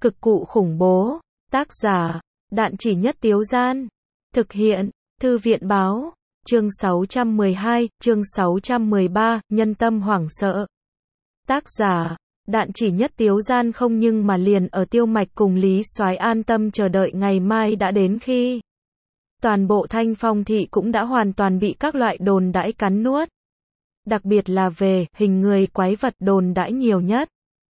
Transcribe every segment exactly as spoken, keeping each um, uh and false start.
Cực cụ khủng bố. Tác giả, Đạn Chỉ Nhất Tiếu Gian. Thực hiện, Thư viện Báo. Chương sáu trăm mười hai, chương sáu trăm mười ba, nhân tâm hoảng sợ. Tác giả, Đạn Chỉ Nhất Tiếu Gian. Không nhưng mà liền ở Tiêu Mạch cùng Lý Soái an tâm chờ đợi ngày mai đã đến khi toàn bộ Thanh Phong thị cũng đã hoàn toàn bị các loại đồn đãi cắn nuốt. Đặc biệt là về hình người quái vật đồn đãi nhiều nhất.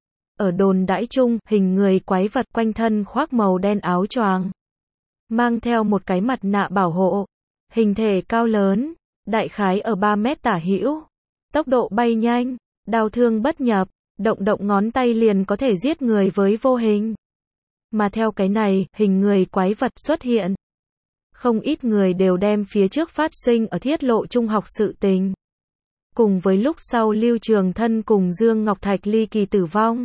Ở đồn đãi chung, hình người quái vật quanh thân khoác màu đen áo choàng, mang theo một cái mặt nạ bảo hộ, hình thể cao lớn, đại khái ở ba mét tả hữu, tốc độ bay nhanh, đao thương bất nhập, động động ngón tay liền có thể giết người với vô hình. Mà theo cái này, hình người quái vật xuất hiện, không ít người đều đem phía trước phát sinh ở Thiết Lộ Trung học sự tình, cùng với lúc sau Lưu Trường Thân cùng Dương Ngọc Thạch ly kỳ tử vong,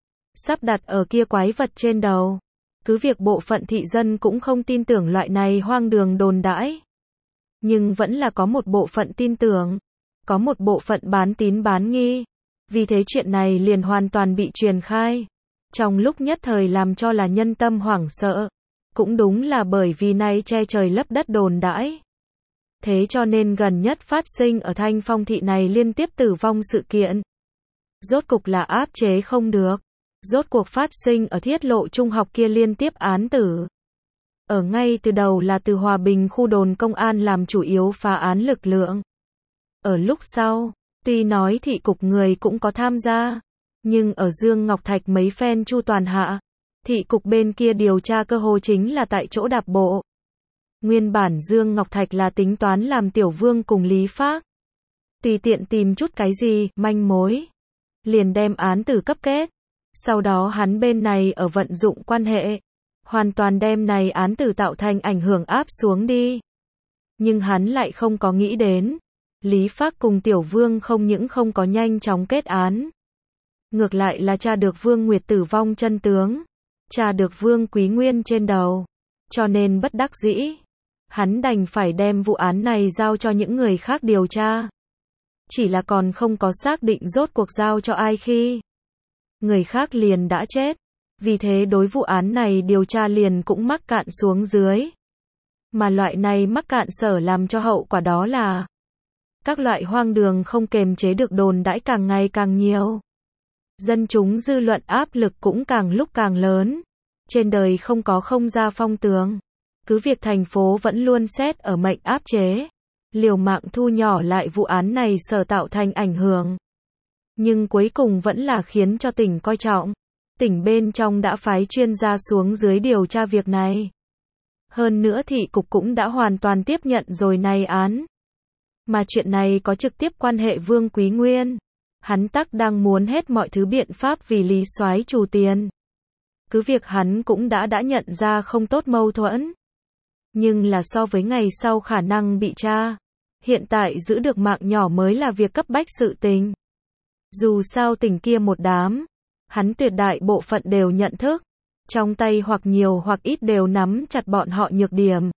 sắp đặt ở kia quái vật trên đầu. Cứ việc bộ phận thị dân cũng không tin tưởng loại này hoang đường đồn đãi, nhưng vẫn là có một bộ phận tin tưởng, có một bộ phận bán tín bán nghi. Vì thế chuyện này liền hoàn toàn bị truyền khai, trong lúc nhất thời làm cho là nhân tâm hoảng sợ. Cũng đúng là bởi vì nay che trời lấp đất đồn đãi, thế cho nên gần nhất phát sinh ở Thanh Phong thị này liên tiếp tử vong sự kiện, rốt cục là áp chế không được. Rốt cuộc phát sinh ở Thiết Lộ Trung học kia liên tiếp án tử. Ở ngay từ đầu là từ Hòa Bình khu đồn công an làm chủ yếu phá án lực lượng. Ở lúc sau, tuy nói thị cục người cũng có tham gia, nhưng ở Dương Ngọc Thạch mấy phen chu toàn hạ, thị cục bên kia điều tra cơ hồ chính là tại chỗ đạp bộ. Nguyên bản Dương Ngọc Thạch là tính toán làm Tiểu Vương cùng Lý Phác tùy tiện tìm chút cái gì, manh mối, liền đem án tử cấp kết. Sau đó hắn bên này ở vận dụng quan hệ, hoàn toàn đem này án tử tạo thành ảnh hưởng áp xuống đi. Nhưng hắn lại không có nghĩ đến, Lý Phác cùng Tiểu Vương không những không có nhanh chóng kết án, ngược lại là tra được Vương Nguyệt tử vong chân tướng, tra được Vương Quý Nguyên trên đầu. Cho nên bất đắc dĩ, hắn đành phải đem vụ án này giao cho những người khác điều tra. Chỉ là còn không có xác định rốt cuộc giao cho ai khi người khác liền đã chết. Vì thế đối vụ án này điều tra liền cũng mắc cạn xuống dưới. Mà loại này mắc cạn sở làm cho hậu quả đó là các loại hoang đường không kềm chế được đồn đãi càng ngày càng nhiều. Dân chúng dư luận áp lực cũng càng lúc càng lớn. Trên đời không có không ra phong tường. Cứ việc thành phố vẫn luôn xét ở mệnh áp chế, liều mạng thu nhỏ lại vụ án này sở tạo thành ảnh hưởng. Nhưng cuối cùng vẫn là khiến cho tỉnh coi trọng. Tỉnh bên trong đã phái chuyên gia xuống dưới điều tra việc này. Hơn nữa thị cục cũng đã hoàn toàn tiếp nhận rồi này án. Mà chuyện này có trực tiếp quan hệ Vương Quý Nguyên. Hắn tắc đang muốn hết mọi thứ biện pháp vì Lý Soái trù tiền. Cứ việc hắn cũng đã đã nhận ra không tốt mâu thuẫn. Nhưng là so với ngày sau khả năng bị tra, hiện tại giữ được mạng nhỏ mới là việc cấp bách sự tình. Dù sao tỉnh kia một đám, hắn tuyệt đại bộ phận đều nhận thức, trong tay hoặc nhiều hoặc ít đều nắm chặt bọn họ nhược điểm.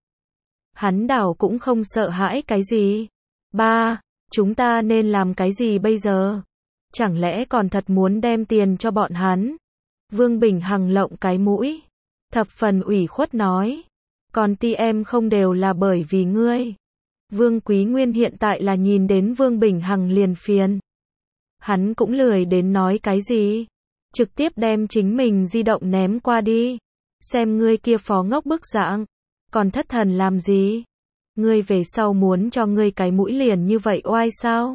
Hắn đảo cũng không sợ hãi cái gì. Ba, chúng ta nên làm cái gì bây giờ? Chẳng lẽ còn thật muốn đem tiền cho bọn hắn? Vương Bình Hằng lộng cái mũi, thập phần ủy khuất nói. Còn ti em không đều là bởi vì ngươi. Vương Quý Nguyên hiện tại là nhìn đến Vương Bình Hằng liền phiền. Hắn cũng lười đến nói cái gì, trực tiếp đem chính mình di động ném qua đi. Xem ngươi kia phó ngốc bức dạng, còn thất thần làm gì? Ngươi về sau muốn cho ngươi cái mũi liền như vậy oai sao?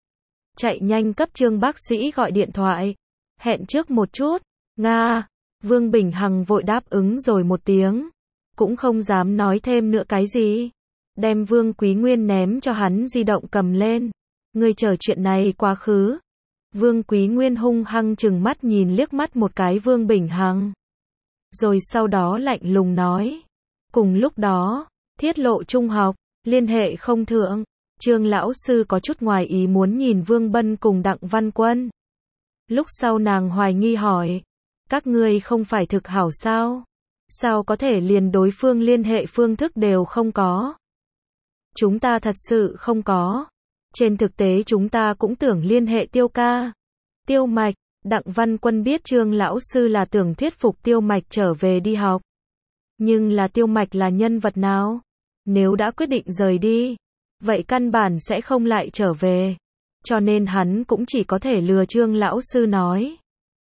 Chạy nhanh cấp Trương bác sĩ gọi điện thoại. Hẹn trước một chút. Nga. Vương Bình Hằng vội đáp ứng rồi một tiếng, cũng không dám nói thêm nữa cái gì. Đem Vương Quý Nguyên ném cho hắn di động cầm lên. Ngươi chờ chuyện này quá khứ. Vương Quý Nguyên hung hăng chừng mắt nhìn liếc mắt một cái Vương Bình Hằng. Rồi sau đó lạnh lùng nói. Cùng lúc đó, Thiết Lộ Trung học, liên hệ không thượng. Trương lão sư có chút ngoài ý muốn nhìn Vương Bân cùng Đặng Văn Quân. Lúc sau nàng hoài nghi hỏi. Các ngươi không phải thực hảo sao? Sao có thể liền đối phương liên hệ phương thức đều không có? Chúng ta thật sự không có. Trên thực tế chúng ta cũng tưởng liên hệ Tiêu ca, Tiêu Mạch, Đặng Văn Quân biết Trương lão sư là tưởng thuyết phục Tiêu Mạch trở về đi học. Nhưng là Tiêu Mạch là nhân vật nào? Nếu đã quyết định rời đi, vậy căn bản sẽ không lại trở về. Cho nên hắn cũng chỉ có thể lừa Trương lão sư nói.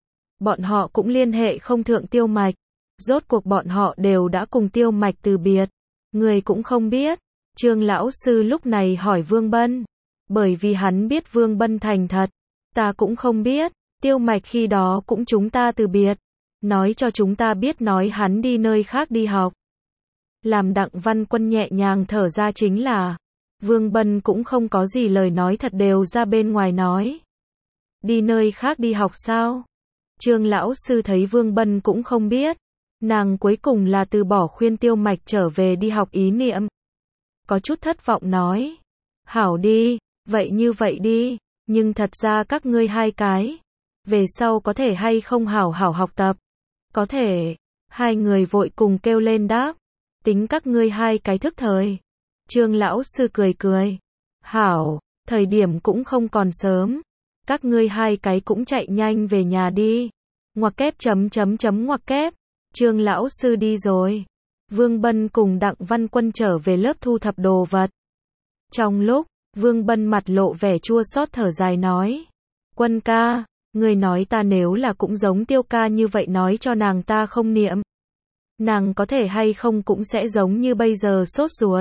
Bọn họ cũng liên hệ không thượng Tiêu Mạch. Rốt cuộc bọn họ đều đã cùng Tiêu Mạch từ biệt. Người cũng không biết. Trương lão sư lúc này hỏi Vương Bân. Bởi vì hắn biết Vương Bân thành thật. Ta cũng không biết. Tiêu Mạch khi đó cũng chúng ta từ biệt. Nói cho chúng ta biết nói hắn đi nơi khác đi học. Làm Đặng Văn Quân nhẹ nhàng thở ra chính là Vương Bân cũng không có gì lời nói thật đều ra bên ngoài nói. Đi nơi khác đi học sao? Trương lão sư thấy Vương Bân cũng không biết. Nàng cuối cùng là từ bỏ khuyên Tiêu Mạch trở về đi học ý niệm. Có chút thất vọng nói. Hảo đi, vậy như vậy đi. Nhưng thật ra các ngươi hai cái. Về sau có thể hay không hảo hảo học tập? Có thể. Hai người vội cùng kêu lên đáp. Tính các ngươi hai cái thức thời. Trương lão sư cười cười. Hảo, thời điểm cũng không còn sớm. Các ngươi hai cái cũng chạy nhanh về nhà đi. Ngoặc kép chấm chấm chấm ngoặc kép. Trương lão sư đi rồi. Vương Bân cùng Đặng Văn Quân trở về lớp thu thập đồ vật. Trong lúc, Vương Bân mặt lộ vẻ chua xót thở dài nói. Quân ca, người nói ta nếu là cũng giống Tiêu ca như vậy nói cho nàng ta không niệm. Nàng có thể hay không cũng sẽ giống như bây giờ sốt ruột.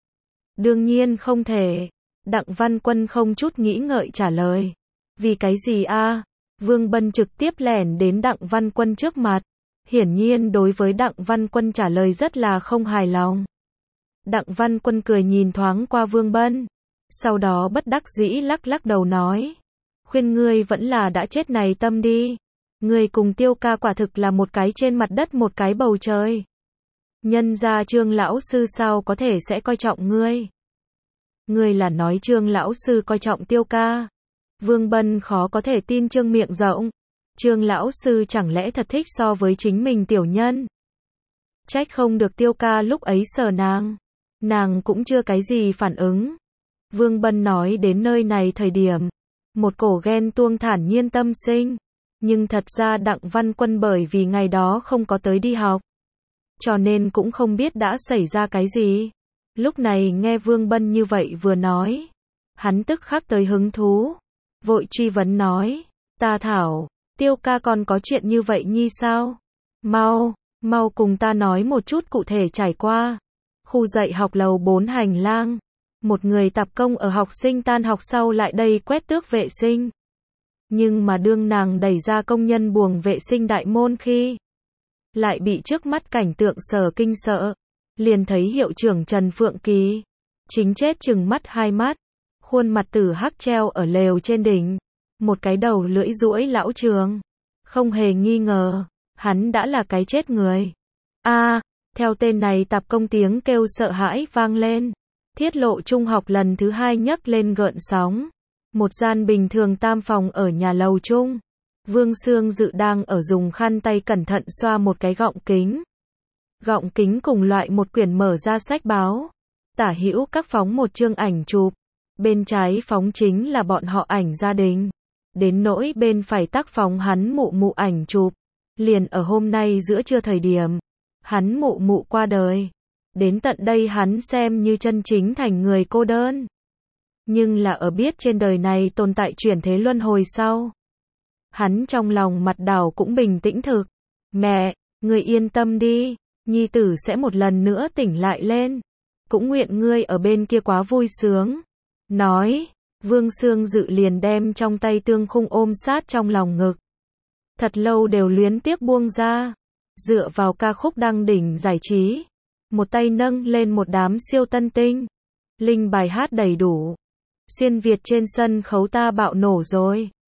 Đương nhiên không thể. Đặng Văn Quân không chút nghĩ ngợi trả lời. Vì cái gì a? Vương Bân trực tiếp lẻn đến Đặng Văn Quân trước mặt. Hiển nhiên đối với Đặng Văn Quân trả lời rất là không hài lòng. Đặng Văn Quân cười nhìn thoáng qua Vương Bân. Sau đó bất đắc dĩ lắc lắc đầu nói. Khuyên ngươi vẫn là đã chết này tâm đi. Ngươi cùng Tiêu ca quả thực là một cái trên mặt đất một cái bầu trời. Nhân ra Trương lão sư sao có thể sẽ coi trọng ngươi. Ngươi là nói Trương lão sư coi trọng Tiêu ca. Vương Bân khó có thể tin Trương miệng rộng. Trương lão sư chẳng lẽ thật thích so với chính mình tiểu nhân. Trách không được Tiêu ca lúc ấy sờ nàng. Nàng cũng chưa cái gì phản ứng. Vương Bân nói đến nơi này thời điểm. Một cổ ghen tuông thản nhiên tâm sinh. Nhưng thật ra Đặng Văn Quân bởi vì ngày đó không có tới đi học. Cho nên cũng không biết đã xảy ra cái gì. Lúc này nghe Vương Bân như vậy vừa nói. Hắn tức khắc tới hứng thú. Vội truy vấn nói. Ta thảo, Tiêu ca còn có chuyện như vậy nhi sao? Mau, mau cùng ta nói một chút cụ thể trải qua. Khu dạy học lầu bốn hành lang. Một người tạp công ở học sinh tan học sau lại đây quét tước vệ sinh. Nhưng mà đương nàng đẩy ra công nhân buồng vệ sinh đại môn khi lại bị trước mắt cảnh tượng sở kinh sợ. Liền thấy hiệu trưởng Trần Phượng Kỳ chính chết chừng mắt hai mắt. Khuôn mặt tử hắc treo ở lều trên đỉnh. Một cái đầu lưỡi duỗi lão trường. Không hề nghi ngờ, hắn đã là cái chết người. A, theo tên này tạp công tiếng kêu sợ hãi vang lên. Thiết lộ trung học lần thứ hai nhấc lên gợn sóng. Một gian bình thường tam phòng ở nhà lầu chung. Vương Sương Dự đang ở dùng khăn tay cẩn thận xoa một cái gọng kính. Gọng kính cùng loại một quyển mở ra sách báo. Tả hữu các phóng một chương ảnh chụp. Bên trái phóng chính là bọn họ ảnh gia đình. Đến nỗi bên phải tác phóng hắn mụ mụ ảnh chụp. Liền ở hôm nay giữa trưa thời điểm. Hắn mụ mụ qua đời. Đến tận đây hắn xem như chân chính thành người cô đơn. Nhưng là ở biết trên đời này tồn tại chuyển thế luân hồi sau. Hắn trong lòng mặt đảo cũng bình tĩnh thực. Mẹ, người yên tâm đi. Nhi tử sẽ một lần nữa tỉnh lại lên. Cũng nguyện ngươi ở bên kia quá vui sướng. Nói, Vương Sương Dự liền đem trong tay tương khung ôm sát trong lòng ngực. Thật lâu đều luyến tiếc buông ra. Dựa vào ca khúc đăng đỉnh giải trí. Một tay nâng lên một đám siêu tân tinh. Linh bài hát đầy đủ. Xuyên Việt trên sân khấu ta bạo nổ rồi.